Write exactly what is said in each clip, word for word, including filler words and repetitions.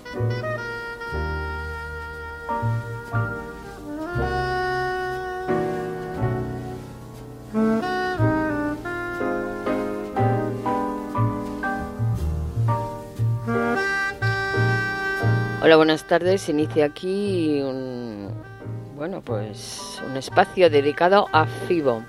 Hola, buenas tardes. Inicia aquí un, bueno, pues un espacio dedicado a FIBO,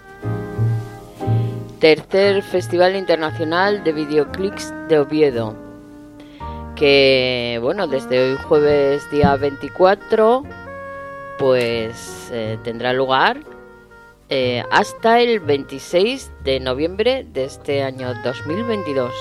tercer Festival Internacional de Videoclips de Oviedo, que, bueno, desde hoy jueves día veinticuatro, pues eh, tendrá lugar eh, hasta el veintiséis de noviembre de este año dos mil veintidós.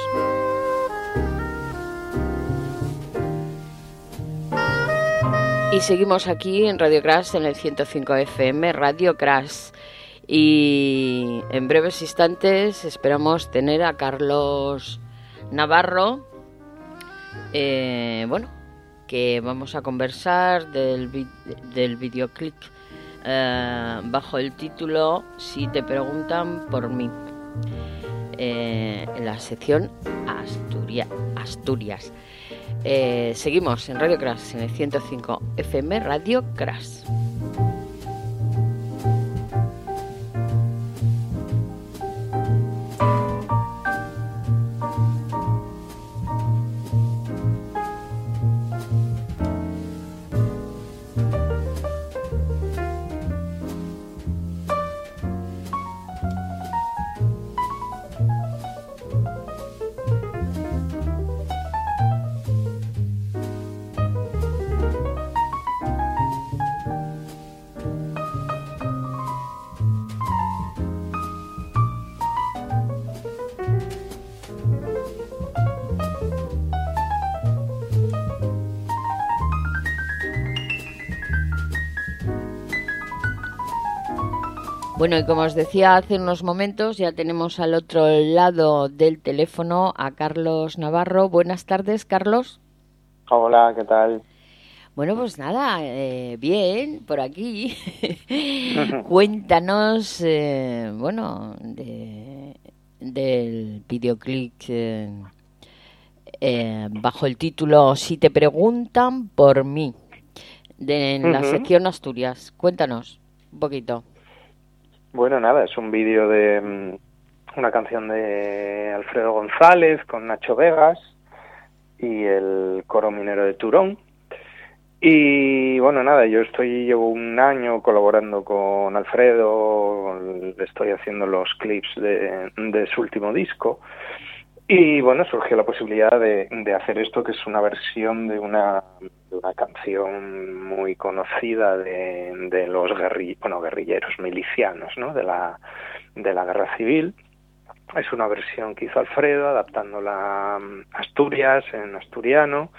Y seguimos aquí en Radio Crash, en el ciento cinco F M, Radio Crash. Y en breves instantes esperamos tener a Carlos Navarro, eh, bueno, que vamos a conversar del, vi- del videoclip eh, bajo el título Si te preguntan por mí, eh, en la sección Asturia- Asturias. Eh, seguimos en Radio Crash, en el ciento cinco F M, Radio Crash. Bueno, y como os decía hace unos momentos, ya tenemos al otro lado del teléfono a Carlos Navarro. Buenas tardes, Carlos. Hola, ¿qué tal? Bueno, pues nada, eh, bien, por aquí. Cuéntanos, eh, bueno, de, del videoclip eh, eh, bajo el título Si te preguntan por mí, de en la Ujú. sección Asturias. Cuéntanos un poquito. Bueno, nada, es un vídeo de mm, una canción de Alfredo González con Nacho Vegas y el Coro Minero de Turón. Y bueno, nada, yo estoy llevo un año colaborando con Alfredo, le estoy haciendo los clips de, de su último disco. Y bueno, surgió la posibilidad de, de hacer esto, que es una versión de una, de una canción muy conocida de, de los guerri, bueno, guerrilleros milicianos, ¿no? de la de la guerra civil. Es una versión que hizo Alfredo, adaptándola a Asturias, en asturiano.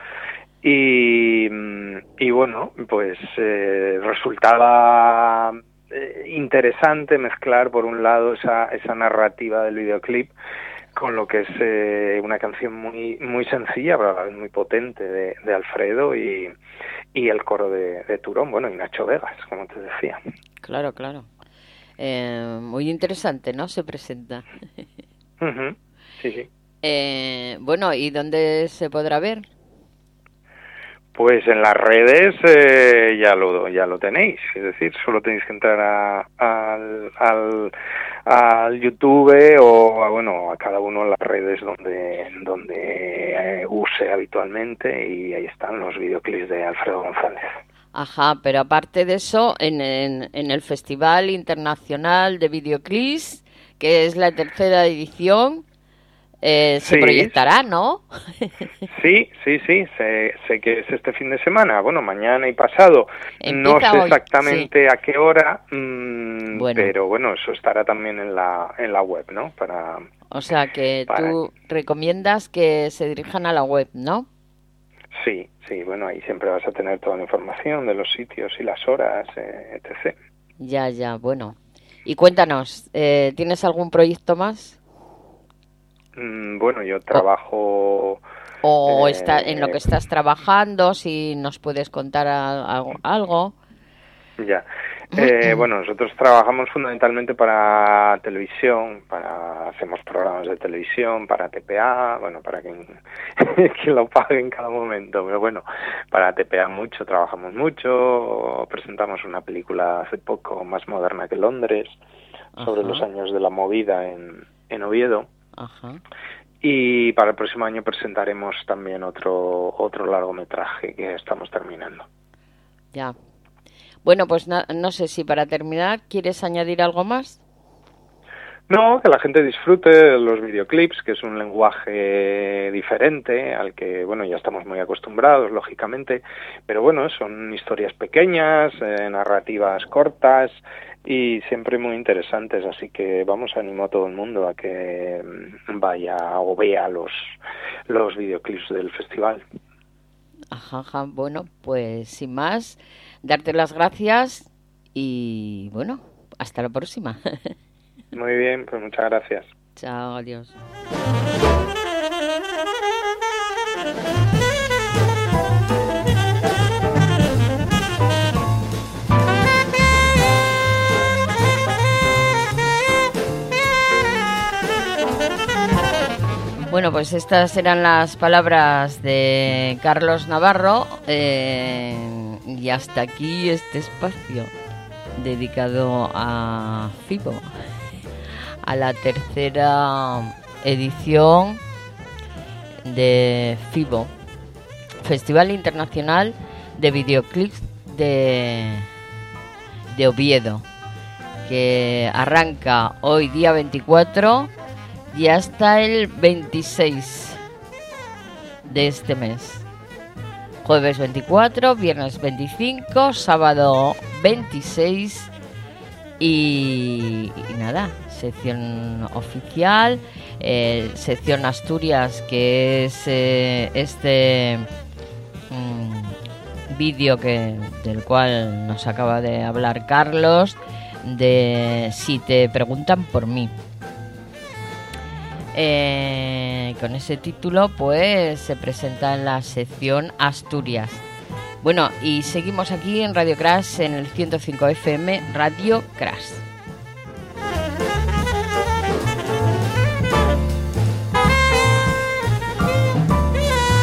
Y, y bueno, pues eh, resultaba eh, interesante mezclar, por un lado, esa, esa narrativa del videoclip con lo que es eh, una canción muy muy sencilla, pero a la vez muy potente de, de Alfredo y, y el coro de, de Turón, bueno, y Nacho Vegas, como te decía. Claro, claro. Eh, muy interesante, ¿no? Se presenta. Uh-huh. Sí, sí. Eh, bueno, ¿y dónde se podrá ver? Pues en las redes eh, ya lo ya lo tenéis, es decir, solo tenéis que entrar a, al, al, al YouTube o a, bueno, a cada uno de las redes donde donde eh, use habitualmente, y ahí están los videoclips de Alfredo González. Ajá, pero aparte de eso, en, en, en el Festival Internacional de Videoclips, que es la tercera edición, eh, se Sí, proyectará, ¿no? sí, sí, sí, sé, sé que es este fin de semana, bueno, mañana y pasado. No Empieza sé hoy, exactamente a qué hora, mmm, Bueno. pero bueno, eso estará también en la en la web, ¿no? Para O sea que para tú recomiendas que se dirijan a la web, ¿no? Sí, sí, bueno, ahí siempre vas a tener toda la información de los sitios y las horas, eh, etcétera. Ya, ya, bueno. Y cuéntanos, eh, ¿tienes algún proyecto más? Mm, bueno, yo trabajo... ¿O eh, está en lo que estás trabajando? Si nos puedes contar a- a- algo. Ya. Eh, bueno, nosotros trabajamos fundamentalmente para televisión, para hacemos programas de televisión, para T P A, bueno, para quien, quien lo pague en cada momento, pero bueno, para T P A mucho, trabajamos mucho, presentamos una película hace poco más moderna que Londres, sobre Ajá. los años de la movida en, en Oviedo. Ajá. Y para el próximo año presentaremos también otro otro largometraje que estamos terminando. Ya. Bueno, pues na- no sé si para terminar, ¿quieres añadir algo más? No, que la gente disfrute de los videoclips, que es un lenguaje diferente al que, bueno, ya estamos muy acostumbrados, lógicamente, pero bueno, son historias pequeñas, eh, narrativas cortas y siempre muy interesantes, así que vamos, animo a todo el mundo a que vaya o vea los, los videoclips del festival. Ajá, ajá, bueno, pues sin más, darte las gracias y bueno, hasta la próxima. Muy bien, pues muchas gracias. Chao, adiós. Bueno, pues estas eran las palabras de Carlos Navarro eh, y hasta aquí este espacio dedicado a FIBO, a la tercera edición de FIBO, Festival Internacional de Videoclips de, de Oviedo, que arranca hoy día veinticuatro y hasta el veintiséis de este mes. Jueves veinticuatro, viernes veinticinco, sábado veintiséis y, y nada, sección oficial, eh, sección Asturias, que es eh, este mmm, vídeo que del cual nos acaba de hablar Carlos, de Si te preguntan por mí. Eh, con ese título pues se presenta en la sección Asturias. Bueno, y seguimos aquí en Radio Crash, en el ciento cinco F M, Radio Crash.